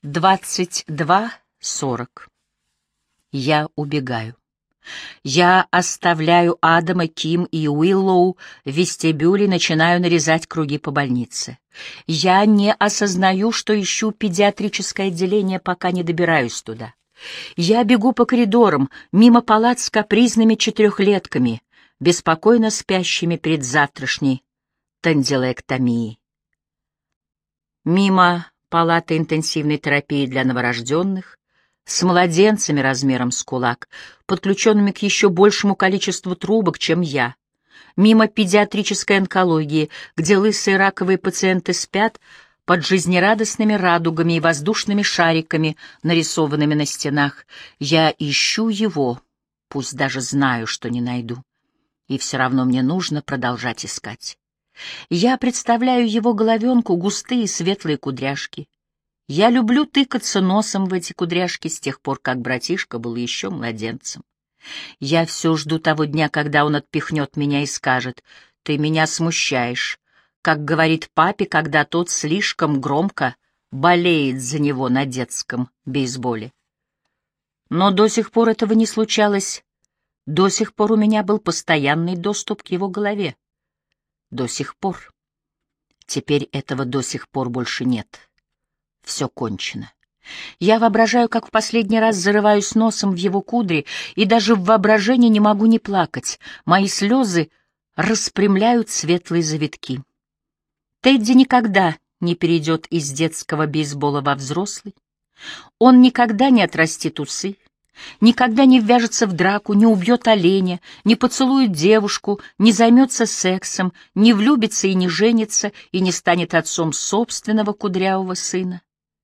22:40. Я убегаю. Я оставляю Адама, Ким и Уиллоу в вестибюле и начинаю нарезать круги по больнице. Я не осознаю, что ищу педиатрическое отделение, пока не добираюсь туда. Я бегу по коридорам, мимо палат с капризными четырехлетками, беспокойно спящими перед завтрашней тонзиллэктомией. Мимо палаты интенсивной терапии для новорожденных, с младенцами размером с кулак, подключенными к еще большему количеству трубок, чем я. Мимо педиатрической онкологии, где лысые раковые пациенты спят под жизнерадостными радугами и воздушными шариками, нарисованными на стенах. Я ищу его, пусть даже знаю, что не найду. И все равно мне нужно продолжать искать. Я представляю его головенку, густые светлые кудряшки. Я люблю тыкаться носом в эти кудряшки с тех пор, как братишка был еще младенцем. Я все жду того дня, когда он отпихнет меня и скажет: «Ты меня смущаешь», как говорит папе, когда тот слишком громко болеет за него на детском бейсболе. Но до сих пор этого не случалось. До сих пор у меня был постоянный доступ к его голове. До сих пор. Теперь этого до сих пор больше нет. Все кончено. Я воображаю, как в последний раз зарываюсь носом в его кудри, и даже в воображении не могу не плакать. Мои слезы распрямляют светлые завитки. Тедди никогда не перейдет из детского бейсбола во взрослый. Он никогда не отрастит усы, никогда не ввяжется в драку, не убьет оленя, не поцелует девушку, не займется сексом, не влюбится и не женится, и не станет отцом собственного кудрявого сына.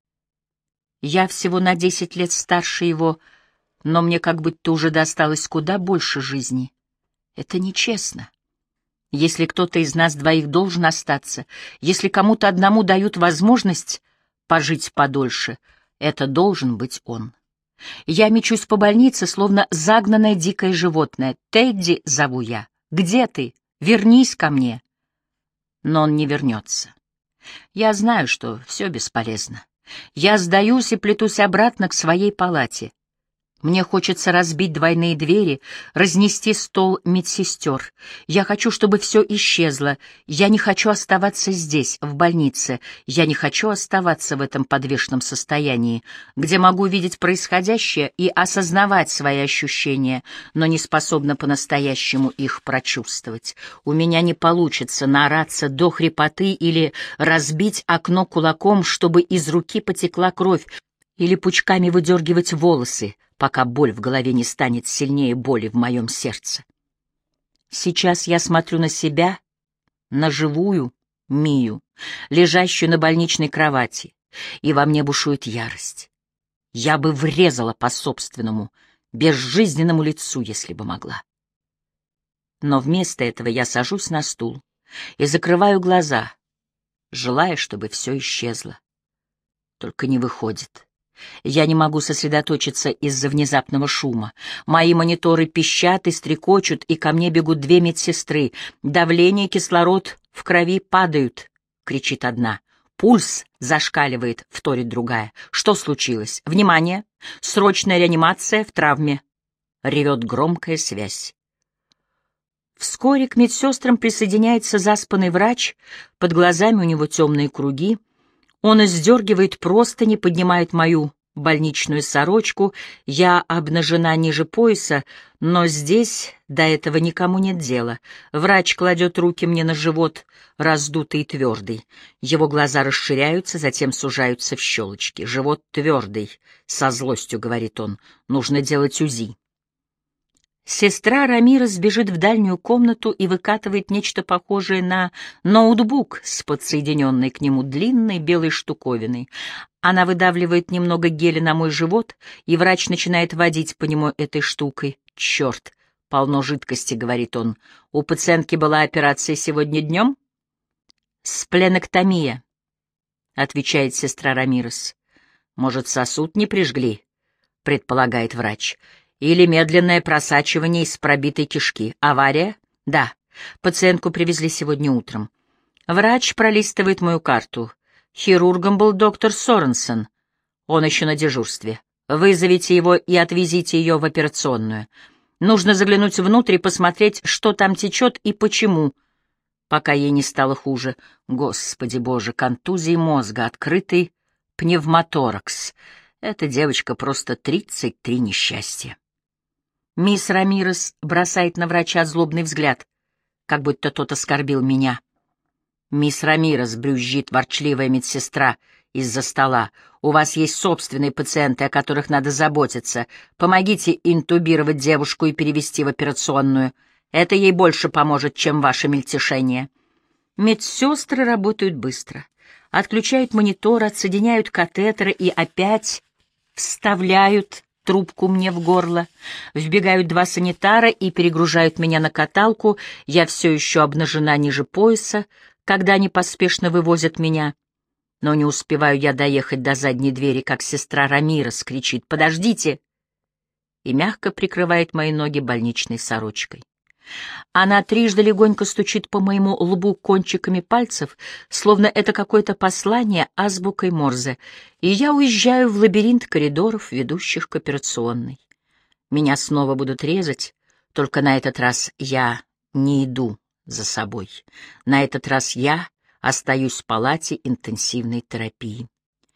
Я всего на 10 лет старше его, но мне как будто уже досталось куда больше жизни. Это нечестно. Если кто-то из нас двоих должен остаться, если кому-то одному дают возможность пожить подольше, это должен быть он. Я мечусь по больнице, словно загнанное дикое животное. «Тедди», — зову я, — «где ты? Вернись ко мне». Но он не вернется. Я знаю, что все бесполезно. Я сдаюсь и плетусь обратно к своей палате. Мне хочется разбить двойные двери, разнести стол медсестер. Я хочу, чтобы все исчезло. Я не хочу оставаться здесь, в больнице. Я не хочу оставаться в этом подвешенном состоянии, где могу видеть происходящее и осознавать свои ощущения, но не способна по-настоящему их прочувствовать. У меня не получится наораться до хрипоты или разбить окно кулаком, чтобы из руки потекла кровь, или пучками выдергивать волосы, пока боль в голове не станет сильнее боли в моем сердце. Сейчас я смотрю на себя, на живую Мию, лежащую на больничной кровати, и во мне бушует ярость. Я бы врезала по собственному, безжизненному лицу, если бы могла. Но вместо этого я сажусь на стул и закрываю глаза, желая, чтобы все исчезло. Только не выходит. Я не могу сосредоточиться из-за внезапного шума. Мои мониторы пищат и стрекочут, и ко мне бегут две медсестры. «Давление, кислород в крови падают», — кричит одна. «Пульс зашкаливает», — вторит другая. «Что случилось? Внимание! Срочная реанимация в травме!» — ревет громкая связь. Вскоре к медсестрам присоединяется заспанный врач, под глазами у него темные круги. Он сдергивает простыни, поднимает мою больничную сорочку. Я обнажена ниже пояса, но здесь до этого никому нет дела. Врач кладет руки мне на живот, раздутый и твердый. Его глаза расширяются, затем сужаются в щелочки. «Живот твердый», — со злостью говорит он. «Нужно делать УЗИ». Сестра Рамирес бежит в дальнюю комнату и выкатывает нечто похожее на ноутбук с подсоединенной к нему длинной белой штуковиной. Она выдавливает немного геля на мой живот, и врач начинает водить по нему этой штукой. «Черт, полно жидкости», — говорит он. «У пациентки была операция сегодня днем?» «Спленэктомия», — отвечает сестра Рамирес. «Может, сосуд не прижгли?» — предполагает врач. «Или медленное просачивание из пробитой кишки. Авария?» «Да. Пациентку привезли сегодня утром». Врач пролистывает мою карту. Хирургом был доктор Соренсон. Он еще на дежурстве. Вызовите его и отвезите ее в операционную. Нужно заглянуть внутрь и посмотреть, что там течет и почему, пока ей не стало хуже. Господи Боже, контузии мозга, открытый пневмоторакс. Эта девочка просто 33 несчастья. Мисс Рамирес бросает на врача злобный взгляд, как будто тот оскорбил меня. «Мисс Рамирес», — брюзжит ворчливая медсестра из-за стола, — «у вас есть собственные пациенты, о которых надо заботиться. Помогите интубировать девушку и перевести в операционную. Это ей больше поможет, чем ваше мельтешение». Медсестры работают быстро. Отключают монитор, отсоединяют катетеры и опять вставляют трубку мне в горло. Вбегают два санитара и перегружают меня на каталку. Я все еще обнажена ниже пояса, когда они поспешно вывозят меня. Но не успеваю я доехать до задней двери, как сестра Рамирес кричит «Подождите!» и мягко прикрывает мои ноги больничной сорочкой. Она трижды легонько стучит по моему лбу кончиками пальцев, словно это какое-то послание азбукой Морзе, и я уезжаю в лабиринт коридоров, ведущих к операционной. Меня снова будут резать, только на этот раз я не иду за собой. На этот раз я остаюсь в палате интенсивной терапии.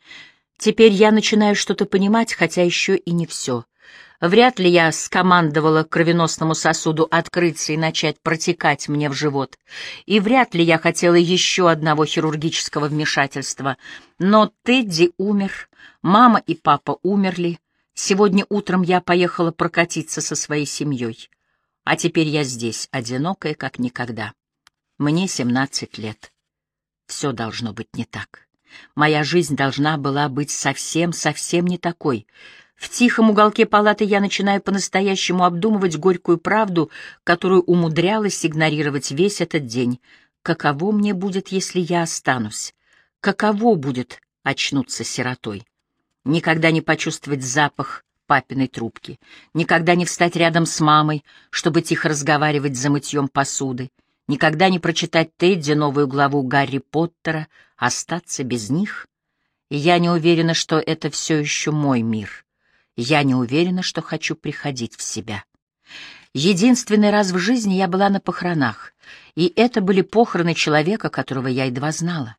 Теперь я начинаю что-то понимать, хотя еще и не все. Вряд ли я скомандовала кровеносному сосуду открыться и начать протекать мне в живот. И вряд ли я хотела еще одного хирургического вмешательства. Но Тедди умер, мама и папа умерли. Сегодня утром я поехала прокатиться со своей семьей. А теперь я здесь, одинокая, как никогда. Мне 17 лет. Все должно быть не так. Моя жизнь должна была быть совсем не такой. В тихом уголке палаты я начинаю по-настоящему обдумывать горькую правду, которую умудрялась игнорировать весь этот день. Каково мне будет, если я останусь? Каково будет очнуться сиротой? Никогда не почувствовать запах папиной трубки, никогда не встать рядом с мамой, чтобы тихо разговаривать за мытьем посуды, никогда не прочитать Тедди новую главу Гарри Поттера, остаться без них. И я не уверена, что это все еще мой мир. Я не уверена, что хочу приходить в себя. Единственный раз в жизни я была на похоронах, и это были похороны человека, которого я едва знала.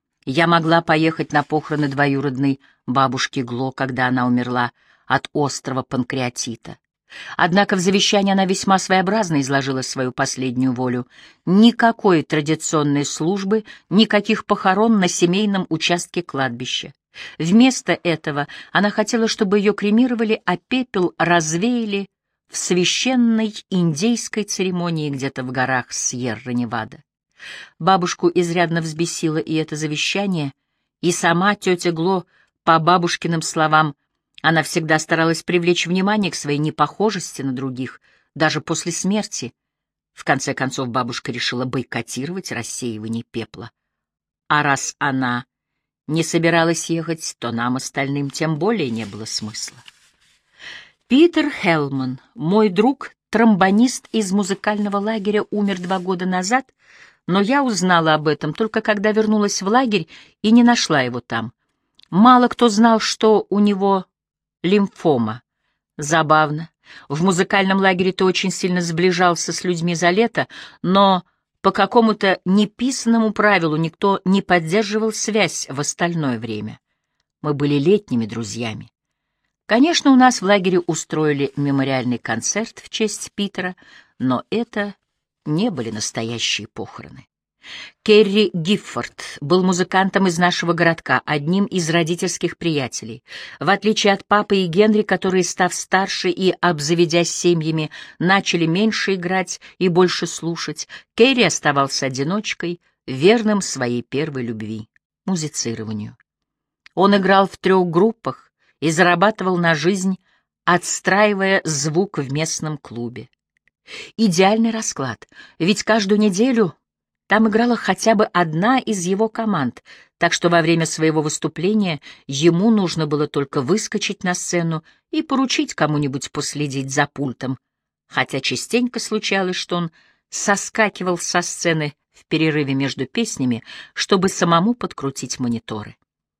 Я могла поехать на похороны двоюродной бабушки Гло, когда она умерла от острого панкреатита. Однако в завещании она весьма своеобразно изложила свою последнюю волю. Никакой традиционной службы, никаких похорон на семейном участке кладбища. Вместо этого она хотела, чтобы ее кремировали, а пепел развеяли в священной индейской церемонии где-то в горах Сьерра-Невада. Бабушку изрядно взбесило и это завещание, и сама тетя Гло, по бабушкиным словам, она всегда старалась привлечь внимание к своей непохожести на других, даже после смерти. В конце концов, бабушка решила бойкотировать рассеивание пепла. А раз она не собиралась ехать, то нам, остальным, тем более не было смысла. Питер Хелман, мой друг, тромбонист из музыкального лагеря, умер 2 года назад, но я узнала об этом только когда вернулась в лагерь и не нашла его там. Мало кто знал, что у него лимфома. Забавно. В музыкальном лагере ты очень сильно сближался с людьми за лето, но по какому-то неписанному правилу никто не поддерживал связь в остальное время. Мы были летними друзьями. Конечно, у нас в лагере устроили мемориальный концерт в честь Питера, но это не были настоящие похороны. Керри Гиффорд был музыкантом из нашего городка, одним из родительских приятелей. В отличие от папы и Генри, которые, став старше и обзаведясь семьями, начали меньше играть и больше слушать, Керри оставался одиночкой, верным своей первой любви — музицированию. Он играл в 3 группах и зарабатывал на жизнь, отстраивая звук в местном клубе. Идеальный расклад, ведь каждую неделю там играла хотя бы одна из его команд, так что во время своего выступления ему нужно было только выскочить на сцену и поручить кому-нибудь последить за пультом, хотя частенько случалось, что он соскакивал со сцены в перерыве между песнями, чтобы самому подкрутить мониторы.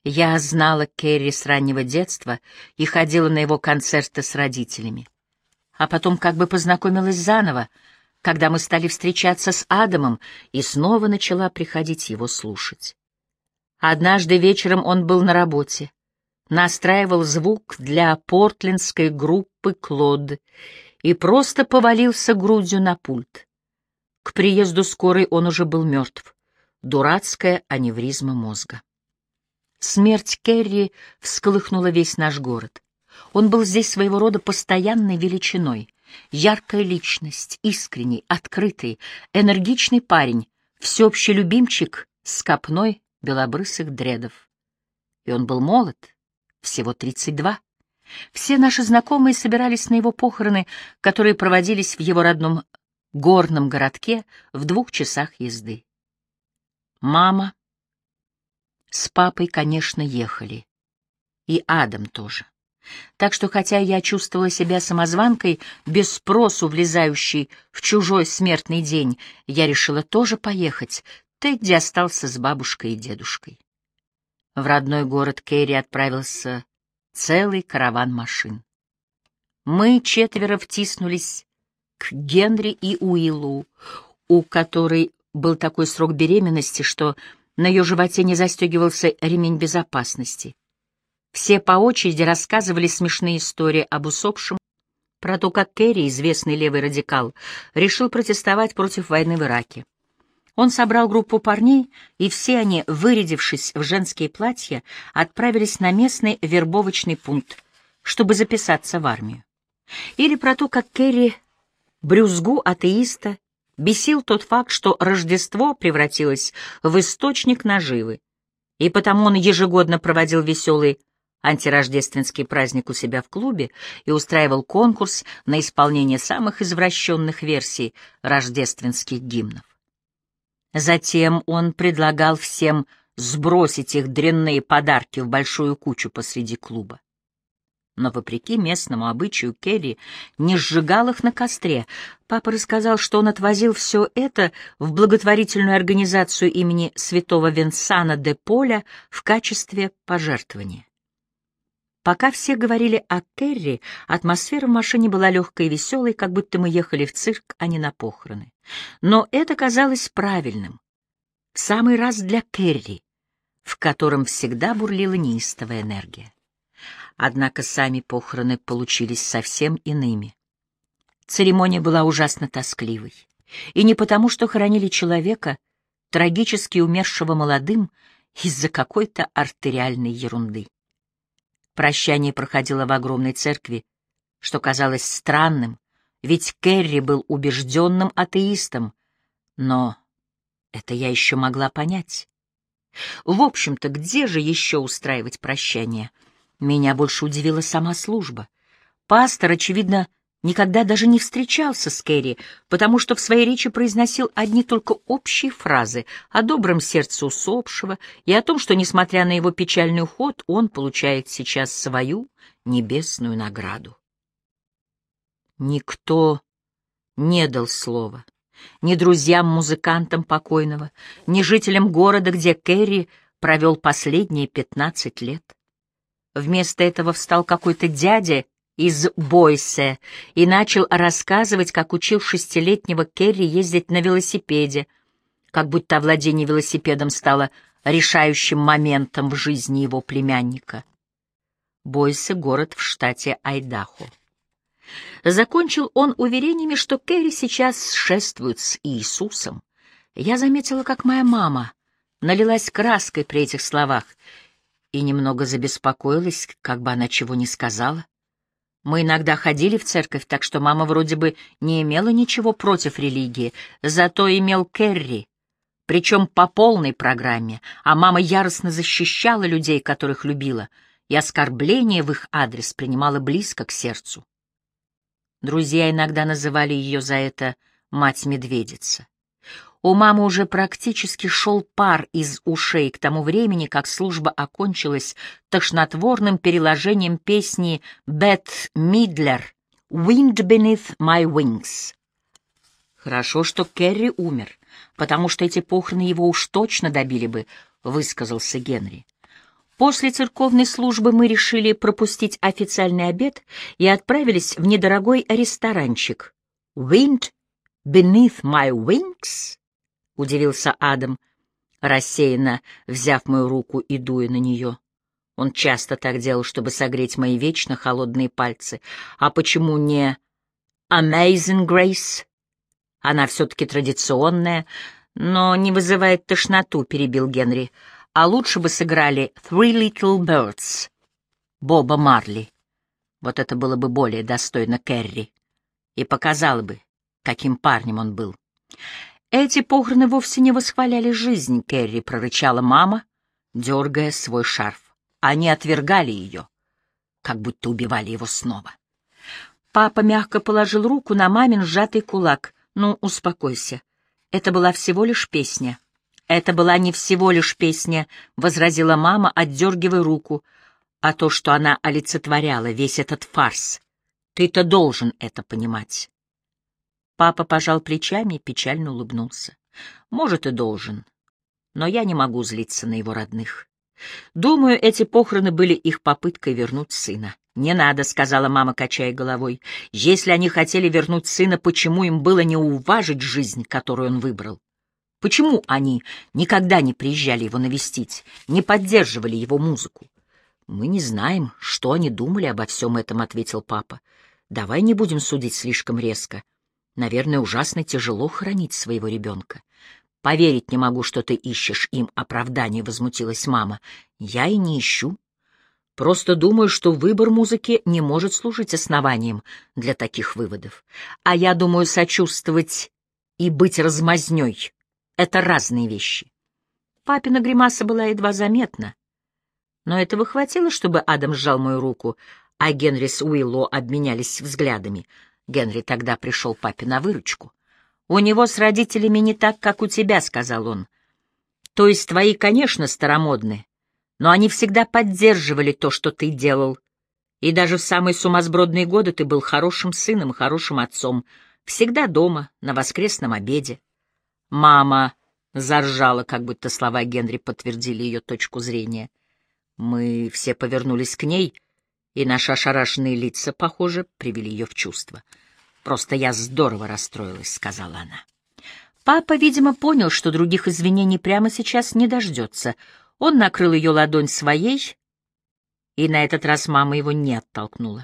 Я знала Керри с раннего детства и ходила на его концерты с родителями. А потом как бы познакомилась заново, когда мы стали встречаться с Адамом, и снова начала приходить его слушать. Однажды вечером он был на работе, настраивал звук для портлендской группы «Клод» и просто повалился грудью на пульт. К приезду скорой он уже был мертв. Дурацкая аневризма мозга. Смерть Керри всколыхнула весь наш город. Он был здесь своего рода постоянной величиной. Яркая личность, искренний, открытый, энергичный парень, всеобщий любимчик с копной белобрысых дредов. И он был молод, всего 32. Все наши знакомые собирались на его похороны, которые проводились в его родном горном городке в 2 часах езды. Мама с папой, конечно, ехали. И Адам тоже. Так что, хотя я чувствовала себя самозванкой, без спросу влезающей в чужой смертный день, я решила тоже поехать. Тедди остался с бабушкой и дедушкой. В родной город Керри отправился целый караван машин. Мы 4 втиснулись к Генри и Уиллу, у которой был такой срок беременности, что на ее животе не застегивался ремень безопасности. Все по очереди рассказывали смешные истории об усопшем, про то, как Керри, известный левый радикал, решил протестовать против войны в Ираке. Он собрал группу парней, и все они, вырядившись в женские платья, отправились на местный вербовочный пункт, чтобы записаться в армию. Или про то, как Керри, брюзгу атеиста, бесил тот факт, что Рождество превратилось в источник наживы, и потому он ежегодно проводил веселый антирождественский праздник у себя в клубе и устраивал конкурс на исполнение самых извращенных версий рождественских гимнов. Затем он предлагал всем сбросить их дрянные подарки в большую кучу посреди клуба. Но, вопреки местному обычаю, Керри не сжигал их на костре. Папа рассказал, что он отвозил все это в благотворительную организацию имени святого Винсана де Поля в качестве пожертвования. Пока все говорили о Керри, атмосфера в машине была легкой и веселой, как будто мы ехали в цирк, а не на похороны. Но это казалось правильным. В самый раз для Керри, в котором всегда бурлила неистовая энергия. Однако сами похороны получились совсем иными. Церемония была ужасно тоскливой. И не потому, что хоронили человека, трагически умершего молодым, из-за какой-то артериальной ерунды. Прощание проходило в огромной церкви, что казалось странным, ведь Керри был убежденным атеистом, но это я еще могла понять. В общем-то, где же еще устраивать прощание? Меня больше удивила сама служба. Пастор, очевидно, никогда даже не встречался с Керри, потому что в своей речи произносил одни только общие фразы о добром сердце усопшего и о том, что, несмотря на его печальный уход, он получает сейчас свою небесную награду. Никто не дал слова ни друзьям-музыкантам покойного, ни жителям города, где Керри провел последние 15 лет. Вместо этого встал какой-то дядя из Бойсе и начал рассказывать, как учил 6-летнего Керри ездить на велосипеде, как будто владение велосипедом стало решающим моментом в жизни его племянника. Бойсе — город в штате Айдахо. Закончил он уверениями, что Керри сейчас шествует с Иисусом. Я заметила, как моя мама налилась краской при этих словах и немного забеспокоилась, как бы она чего не сказала. Мы иногда ходили в церковь, так что мама вроде бы не имела ничего против религии, зато имел Керри, причем по полной программе, а мама яростно защищала людей, которых любила, и оскорбления в их адрес принимала близко к сердцу. Друзья иногда называли ее за это «мать-медведица». У мамы уже практически шел пар из ушей к тому времени, как служба окончилась тошнотворным переложением песни Бет Мидлер «Wind Beneath My Wings». «Хорошо, что Керри умер, потому что эти похороны его уж точно добили бы», — высказался Генри. После церковной службы мы решили пропустить официальный обед и отправились в недорогой ресторанчик. «Wind beneath my wings?» — удивился Адам, рассеянно взяв мою руку и дуя на нее. Он часто так делал, чтобы согреть мои вечно холодные пальцы. А почему не «Amazing Grace»? Она все-таки традиционная, но не вызывает тошноту, — перебил Генри. А лучше бы сыграли «Three Little Birds» Боба Марли. Вот это было бы более достойно Керри и показало бы, каким парнем он был. «Эти похороны вовсе не восхваляли жизнь, Керри», — прорычала мама, дергая свой шарф. Они отвергали ее, как будто убивали его снова. Папа мягко положил руку на мамин сжатый кулак. «Ну, успокойся. Это была всего лишь песня». «Это была не всего лишь песня», — возразила мама, отдергивая руку, «а то, что она олицетворяла, весь этот фарс. Ты-то должен это понимать». Папа пожал плечами и печально улыбнулся. «Может, и должен, но я не могу злиться на его родных. Думаю, эти похороны были их попыткой вернуть сына». «Не надо», — сказала мама, качая головой. «Если они хотели вернуть сына, почему им было не уважить жизнь, которую он выбрал? Почему они никогда не приезжали его навестить, не поддерживали его музыку?» «Мы не знаем, что они думали обо всем этом», — ответил папа. «Давай не будем судить слишком резко. Наверное, ужасно тяжело хоронить своего ребенка». «Поверить не могу, что ты ищешь им оправдание», — возмутилась мама. «Я и не ищу. Просто думаю, что выбор музыки не может служить основанием для таких выводов. А я думаю, сочувствовать и быть размазнёй — это разные вещи». Папина гримаса была едва заметна, но этого хватило, чтобы Адам сжал мою руку, а Генри с Уиллоу обменялись взглядами. Генри тогда пришел папе на выручку. «У него с родителями не так, как у тебя», — сказал он. «То есть твои, конечно, старомодны, но они всегда поддерживали то, что ты делал. И даже в самые сумасбродные годы ты был хорошим сыном и хорошим отцом, всегда дома, на воскресном обеде». Мама заржала, как будто слова Генри подтвердили ее точку зрения. Мы все повернулись к ней, и наши ошарашенные лица, похоже, привели ее в чувство. «Просто я здорово расстроилась», — сказала она. Папа, видимо, понял, что других извинений прямо сейчас не дождется. Он накрыл ее ладонь своей, и на этот раз мама его не оттолкнула.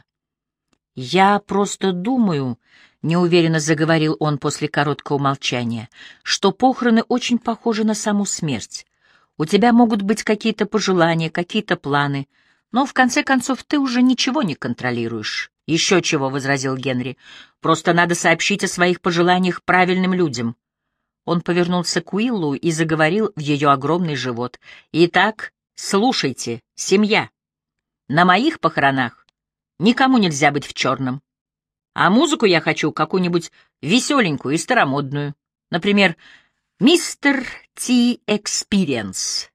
«Я просто думаю», — неуверенно заговорил он после короткого молчания, «что похороны очень похожи на саму смерть. У тебя могут быть какие-то пожелания, какие-то планы, но в конце концов ты уже ничего не контролируешь». «Еще чего», — возразил Генри. «Просто надо сообщить о своих пожеланиях правильным людям». Он повернулся к Уиллу и заговорил в ее огромный живот. «Итак, слушайте, семья. На моих похоронах никому нельзя быть в черном. А музыку я хочу какую-нибудь веселенькую и старомодную. Например, «Мистер Ти Экспириенс».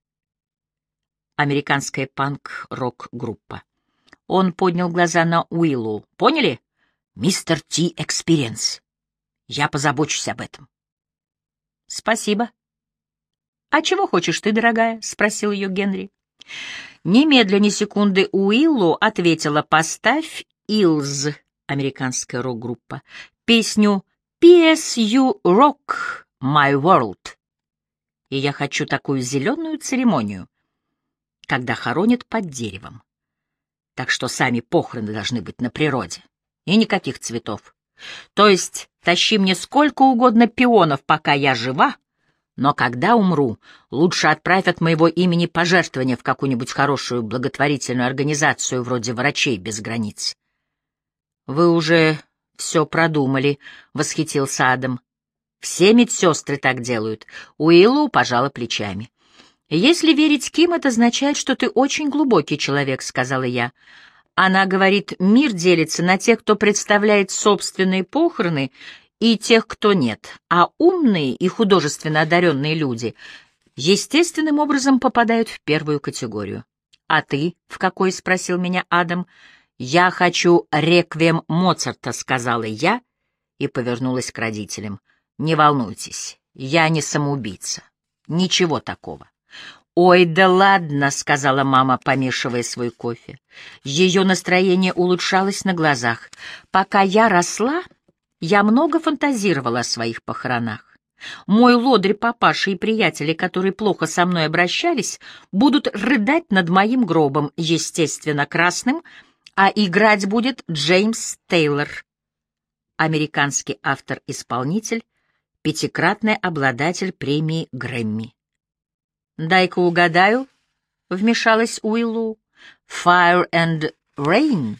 Американская панк-рок-группа. Он поднял глаза на Уиллу. «Поняли? Мистер Ти Экспириенс. Я позабочусь об этом». «Спасибо». «А чего хочешь ты, дорогая?» — спросил ее Генри. Немедля, ни секунды, Уиллу ответила: «Поставь Илз», американская рок-группа, песню «PSU Rock My World». И я хочу такую зеленую церемонию, когда хоронят под деревом. Так что сами похороны должны быть на природе. И никаких цветов. То есть тащи мне сколько угодно пионов, пока я жива, но когда умру, лучше отправь от моего имени пожертвования в какую-нибудь хорошую благотворительную организацию вроде «Врачей без границ». «Вы уже все продумали», — восхитился Адам. «Все медсестры так делают». Уиллоу пожала плечами. «Если верить Ким, это означает, что ты очень глубокий человек», — сказала я. Она говорит, мир делится на тех, кто представляет собственные похороны, и тех, кто нет, а умные и художественно одаренные люди естественным образом попадают в первую категорию. «А ты в какой?» — спросил меня Адам. «Я хочу реквием Моцарта», — сказала я и повернулась к родителям. «Не волнуйтесь, я не самоубийца. Ничего такого». «Ой, да ладно», — сказала мама, помешивая свой кофе. Ее настроение улучшалось на глазах. «Пока я росла, я много фантазировала о своих похоронах. Мой лодырь папаша и приятели, которые плохо со мной обращались, будут рыдать над моим гробом, естественно, красным, а играть будет Джеймс Тейлор, американский автор-исполнитель, пятикратный обладатель премии Грэмми». «Дай-ка угадаю», — вмешалась Уиллу. «Fire and Rain».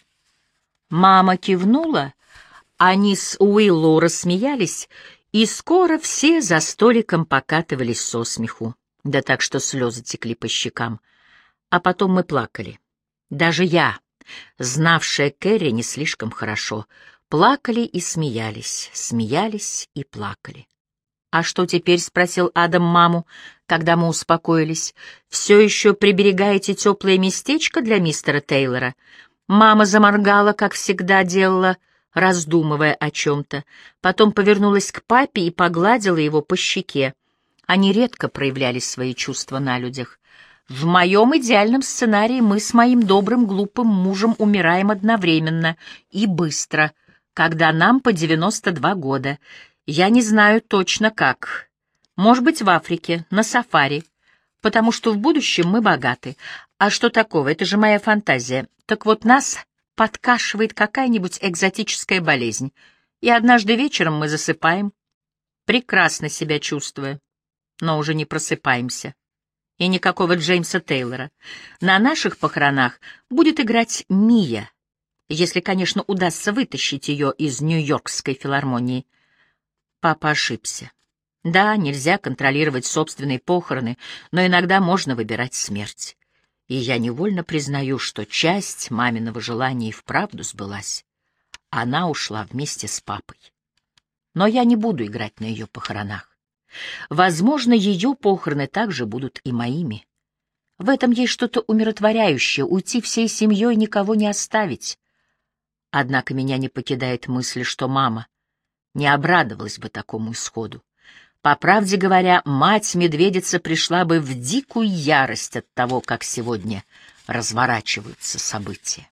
Мама кивнула, они с Уиллу рассмеялись, и скоро все за столиком покатывались со смеху, да так что слезы текли по щекам. А потом мы плакали. Даже я, знавшая Кэрри не слишком хорошо, плакали и смеялись, смеялись и плакали. «А что теперь?» — спросил Адам маму, когда мы успокоились. «Все еще приберегаете теплое местечко для мистера Тейлора?» Мама заморгала, как всегда делала, раздумывая о чем-то. Потом повернулась к папе и погладила его по щеке. Они редко проявляли свои чувства на людях. «В моем идеальном сценарии мы с моим добрым глупым мужем умираем одновременно и быстро, когда нам по 92 года. Я не знаю точно как. Может быть, в Африке, на сафари, потому что в будущем мы богаты. А что такого? Это же моя фантазия. Так вот, нас подкашивает какая-нибудь экзотическая болезнь, и однажды вечером мы засыпаем, прекрасно себя чувствуя, но уже не просыпаемся. И никакого Джеймса Тейлора. На наших похоронах будет играть Мия, если, конечно, удастся вытащить ее из Нью-Йоркской филармонии. Папа ошибся. Да, нельзя контролировать собственные похороны, но иногда можно выбирать смерть. И я невольно признаю, что часть маминого желания и вправду сбылась. Она ушла вместе с папой. Но я не буду играть на ее похоронах. Возможно, ее похороны также будут и моими. В этом есть что-то умиротворяющее — уйти всей семьей, никого не оставить. Однако меня не покидает мысль, что мама не обрадовалась бы такому исходу. По правде говоря, мать-медведица пришла бы в дикую ярость от того, как сегодня разворачиваются события.